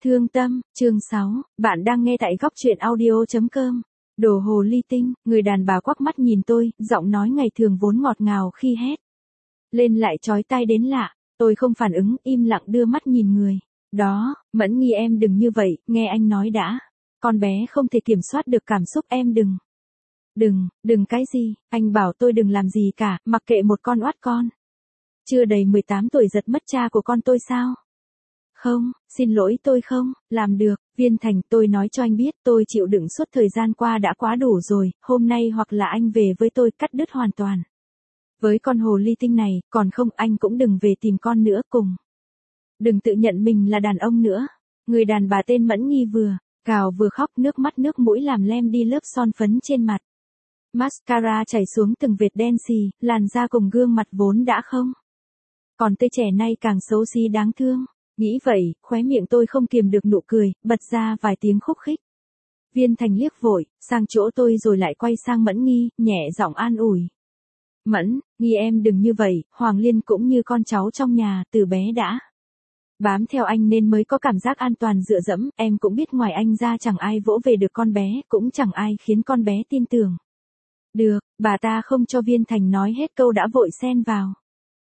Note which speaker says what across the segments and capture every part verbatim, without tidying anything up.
Speaker 1: Thương tâm, chương sáu, bạn đang nghe tại góc truyện audio chấm com. Đồ hồ ly tinh, người đàn bà quắc mắt nhìn tôi, giọng nói ngày thường vốn ngọt ngào khi hét lên lại chói tai đến lạ. Tôi không phản ứng, im lặng đưa mắt nhìn người đó. Mẫn Nghi, em đừng như vậy, nghe anh nói đã. Con bé không thể kiểm soát được cảm xúc, em đừng. Đừng, đừng cái gì, anh bảo tôi đừng làm gì cả, mặc kệ một con oát con. Chưa đầy mười tám tuổi giật mất cha của con tôi sao? Không, xin lỗi, tôi không làm được. Viên Thành, tôi nói cho anh biết, tôi chịu đựng suốt thời gian qua đã quá đủ rồi, hôm nay hoặc là anh về với tôi, cắt đứt hoàn toàn với con hồ ly tinh này, còn không anh cũng đừng về tìm con nữa, cùng đừng tự nhận mình là đàn ông nữa. Người đàn bà tên Mẫn Nghi vừa gào vừa khóc, nước mắt nước mũi làm lem đi lớp son phấn trên mặt. Mascara chảy xuống từng vệt đen xì, làn da cùng gương mặt vốn đã không còn tươi trẻ nay càng xấu xí đáng thương. Nghĩ vậy, khóe miệng tôi không kiềm được nụ cười, bật ra vài tiếng khúc khích. Viên Thành liếc vội sang chỗ tôi rồi lại quay sang Mẫn Nghi, nhẹ giọng an ủi. Mẫn Nghi, em đừng như vậy, Hoàng Liên cũng như con cháu trong nhà, từ bé đã bám theo anh nên mới có cảm giác an toàn dựa dẫm, em cũng biết ngoài anh ra chẳng ai vỗ về được con bé, cũng chẳng ai khiến con bé tin tưởng. Được, bà ta không cho Viên Thành nói hết câu đã vội xen vào.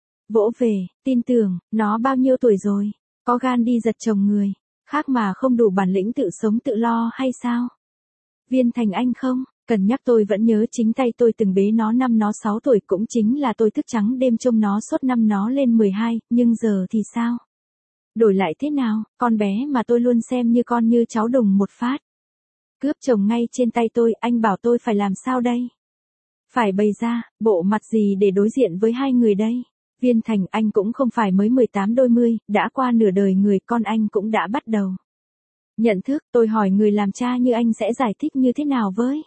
Speaker 1: Vỗ về, tin tưởng, nó bao nhiêu tuổi rồi? Có gan đi giật chồng người khác mà không đủ bản lĩnh tự sống tự lo hay sao? Viên Thành, anh không cần nhắc, tôi vẫn nhớ chính tay tôi từng bế nó năm nó sáu tuổi, cũng chính là tôi thức trắng đêm trông nó suốt năm nó lên mười hai, nhưng giờ thì sao? Đổi lại thế nào, con bé mà tôi luôn xem như con như cháu đùng một phát cướp chồng ngay trên tay tôi, anh bảo tôi phải làm sao đây? Phải bày ra bộ mặt gì để đối diện với hai người đây? Viên Thành, anh cũng không phải mới mười tám đôi mươi, đã qua nửa đời người, con anh cũng đã bắt đầu nhận thức. Tôi hỏi người làm cha như anh sẽ giải thích như thế nào với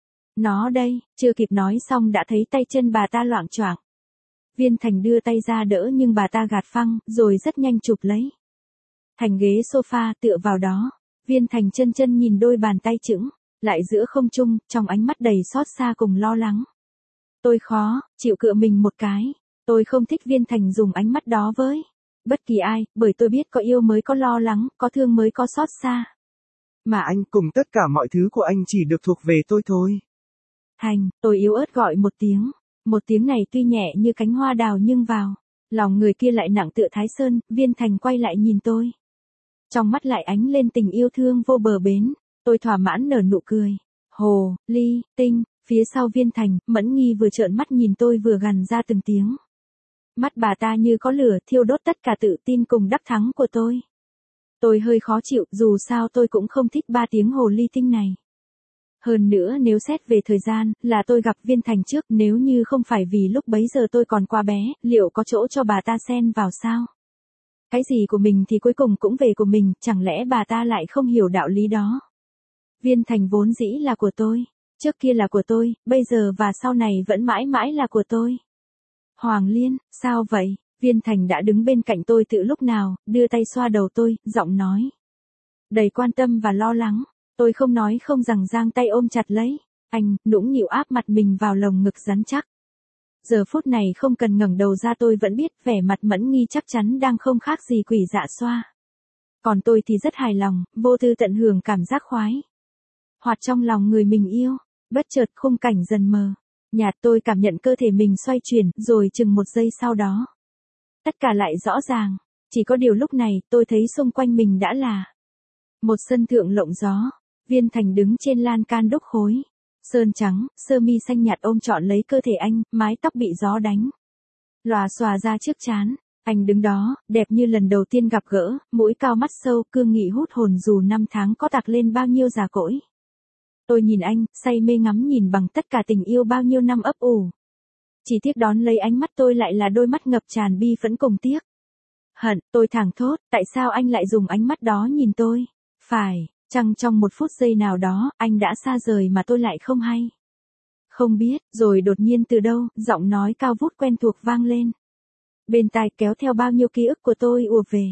Speaker 1: nó đây? Chưa kịp nói xong đã thấy tay chân bà ta loạng choạng. Viên Thành đưa tay ra đỡ nhưng bà ta gạt phăng, rồi rất nhanh chụp lấy thành ghế sofa tựa vào đó. Viên Thành chân chân nhìn đôi bàn tay chững lại giữa không trung, trong ánh mắt đầy xót xa cùng lo lắng. Tôi khó chịu cựa mình một cái. Tôi không thích Viên Thành dùng ánh mắt đó với bất kỳ ai, bởi tôi biết có yêu mới có lo lắng, có thương mới có xót xa.
Speaker 2: Mà anh cùng tất cả mọi thứ của anh chỉ được thuộc về tôi thôi.
Speaker 1: Thành, tôi yếu ớt gọi một tiếng. Một tiếng này tuy nhẹ như cánh hoa đào nhưng vào lòng người kia lại nặng tựa Thái Sơn. Viên Thành quay lại nhìn tôi. Trong mắt lại ánh lên tình yêu thương vô bờ bến. Tôi thỏa mãn nở nụ cười. Hồ ly tinh. Phía sau Viên Thành, Mẫn Nghi vừa trợn mắt nhìn tôi vừa gằn ra từng tiếng. Mắt bà ta như có lửa thiêu đốt tất cả tự tin cùng đắc thắng của tôi. Tôi hơi khó chịu, dù sao tôi cũng không thích ba tiếng hồ ly tinh này. Hơn nữa nếu xét về thời gian, là tôi gặp Viên Thành trước, nếu như không phải vì lúc bấy giờ tôi còn quá bé, liệu có chỗ cho bà ta xen vào sao? Cái gì của mình thì cuối cùng cũng về của mình, chẳng lẽ bà ta lại không hiểu đạo lý đó? Viên Thành vốn dĩ là của tôi, trước kia là của tôi, bây giờ và sau này vẫn mãi mãi là của tôi. Hoàng Liên, sao vậy? Viên Thành đã đứng bên cạnh tôi từ lúc nào, đưa tay xoa đầu tôi, giọng nói đầy quan tâm và lo lắng. Tôi không nói không rằng giang tay ôm chặt lấy anh, nũng nịu áp mặt mình vào lồng ngực rắn chắc. Giờ phút này không cần ngẩng đầu ra tôi vẫn biết vẻ mặt Mẫn Nghi chắc chắn đang không khác gì quỷ dạ xoa. Còn tôi thì rất hài lòng, vô tư tận hưởng cảm giác khoái hoạt trong lòng người mình yêu. Bất chợt khung cảnh dần mờ nhạt, tôi cảm nhận cơ thể mình xoay chuyển, rồi chừng một giây sau đó tất cả lại rõ ràng. Chỉ có điều lúc này tôi thấy xung quanh mình đã là một sân thượng lộng gió. Viên Thành đứng trên lan can đúc khối sơn trắng, sơ mi xanh nhạt ôm trọn lấy cơ thể anh, mái tóc bị gió đánh lòa xòa ra trước trán. Anh đứng đó, đẹp như lần đầu tiên gặp gỡ, mũi cao mắt sâu, cương nghị hút hồn dù năm tháng có tạc lên bao nhiêu già cỗi. Tôi nhìn anh, say mê ngắm nhìn bằng tất cả tình yêu bao nhiêu năm ấp ủ. Chỉ tiếc đón lấy ánh mắt tôi lại là đôi mắt ngập tràn bi phẫn cùng tiếc hận. Tôi thảng thốt, tại sao anh lại dùng ánh mắt đó nhìn tôi? Phải chăng trong một phút giây nào đó, anh đã xa rời mà tôi lại không hay? Không biết, rồi đột nhiên từ đâu, giọng nói cao vút quen thuộc vang lên bên tai, kéo theo bao nhiêu ký ức của tôi ùa về.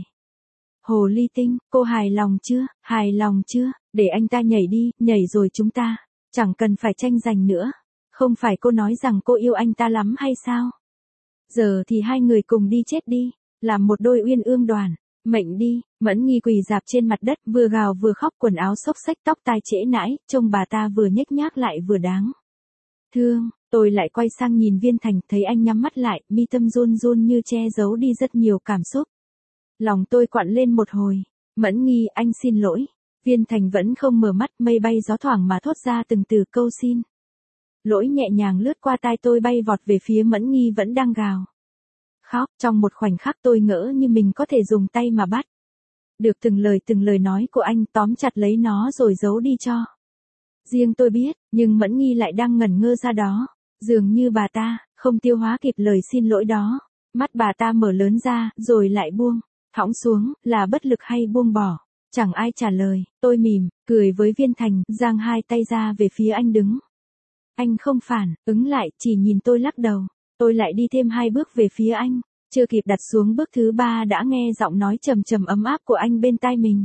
Speaker 1: Hồ ly tinh, cô hài lòng chưa, hài lòng chưa? Để anh ta nhảy đi, nhảy rồi chúng ta chẳng cần phải tranh giành nữa. Không phải cô nói rằng cô yêu anh ta lắm hay sao? Giờ thì hai người cùng đi chết đi, làm một đôi uyên ương đoàn mệnh đi. Mẫn Nghi quỳ dạp trên mặt đất, vừa gào vừa khóc, quần áo xốc xếch, tóc tai trễ nãi, trông bà ta vừa nhếch nhác lại vừa đáng thương. Tôi lại quay sang nhìn Viên Thành, thấy anh nhắm mắt lại, mi tâm run run như che giấu đi rất nhiều cảm xúc. Lòng tôi quặn lên một hồi. Mẫn Nghi, anh xin lỗi. Viên Thành vẫn không mở mắt, mây bay gió thoảng mà thốt ra từng từ câu xin lỗi nhẹ nhàng lướt qua tai tôi, bay vọt về phía Mẫn Nghi vẫn đang gào khóc. Trong một khoảnh khắc tôi ngỡ như mình có thể dùng tay mà bắt được từng lời từng lời nói của anh, tóm chặt lấy nó rồi giấu đi cho riêng tôi biết, nhưng Mẫn Nghi lại đang ngẩn ngơ ra đó. Dường như bà ta không tiêu hóa kịp lời xin lỗi đó. Mắt bà ta mở lớn ra, rồi lại buông thõng xuống, là bất lực hay buông bỏ. Chẳng ai trả lời. Tôi mỉm cười với Viên Thành, giang hai tay ra về phía anh đứng. Anh không phản ứng lại, chỉ nhìn tôi lắc đầu. Tôi lại đi thêm hai bước về phía anh. Chưa kịp đặt xuống bước thứ ba đã nghe giọng nói trầm trầm ấm áp của anh bên tai mình.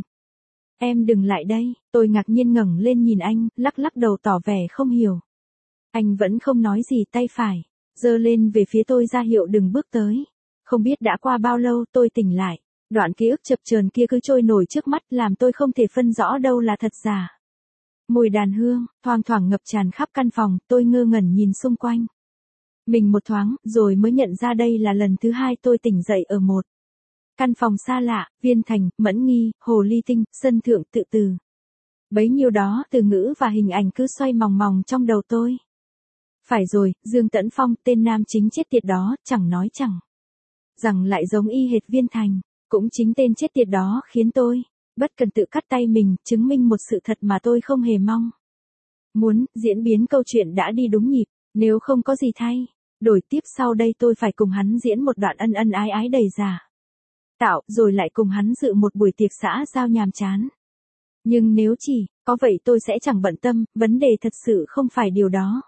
Speaker 1: Em đừng lại đây. Tôi ngạc nhiên ngẩng lên nhìn anh, lắc lắc đầu tỏ vẻ không hiểu. Anh vẫn không nói gì, tay phải giơ lên về phía tôi ra hiệu đừng bước tới. Không biết đã qua bao lâu tôi tỉnh lại. Đoạn ký ức chập chờn kia cứ trôi nổi trước mắt, làm tôi không thể phân rõ đâu là thật giả. Mùi đàn hương thoang thoảng ngập tràn khắp căn phòng, tôi ngơ ngẩn nhìn xung quanh mình một thoáng, rồi mới nhận ra đây là lần thứ hai tôi tỉnh dậy ở một căn phòng xa lạ. Viên Thành, Mẫn Nghi, Hồ Ly Tinh, sân thượng tự từ. Bấy nhiêu đó từ ngữ và hình ảnh cứ xoay mòng mòng trong đầu tôi. Phải rồi, Dương Tẫn Phong, tên nam chính chết tiệt đó, chẳng nói chẳng rằng lại giống y hệt Viên Thành. Cũng chính tên chết tiệt đó khiến tôi bất cần tự cắt tay mình, chứng minh một sự thật mà tôi không hề mong muốn. Diễn biến câu chuyện đã đi đúng nhịp. Nếu không có gì thay đổi tiếp sau đây, tôi phải cùng hắn diễn một đoạn ân ân ái ái đầy giả tạo, rồi lại cùng hắn dự một buổi tiệc xã giao nhàm chán. Nhưng nếu chỉ có vậy tôi sẽ chẳng bận tâm. Vấn đề thật sự không phải điều đó.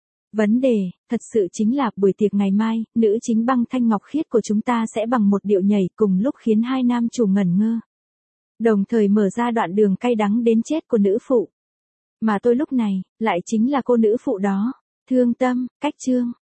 Speaker 1: Vấn đề thật sự chính là buổi tiệc ngày mai, nữ chính Băng Thanh Ngọc Khiết của chúng ta sẽ bằng một điệu nhảy cùng lúc khiến hai nam chủ ngẩn ngơ, đồng thời mở ra đoạn đường cay đắng đến chết của nữ phụ. Mà tôi lúc này lại chính là cô nữ phụ đó. Thương Tâm, Cách Chương.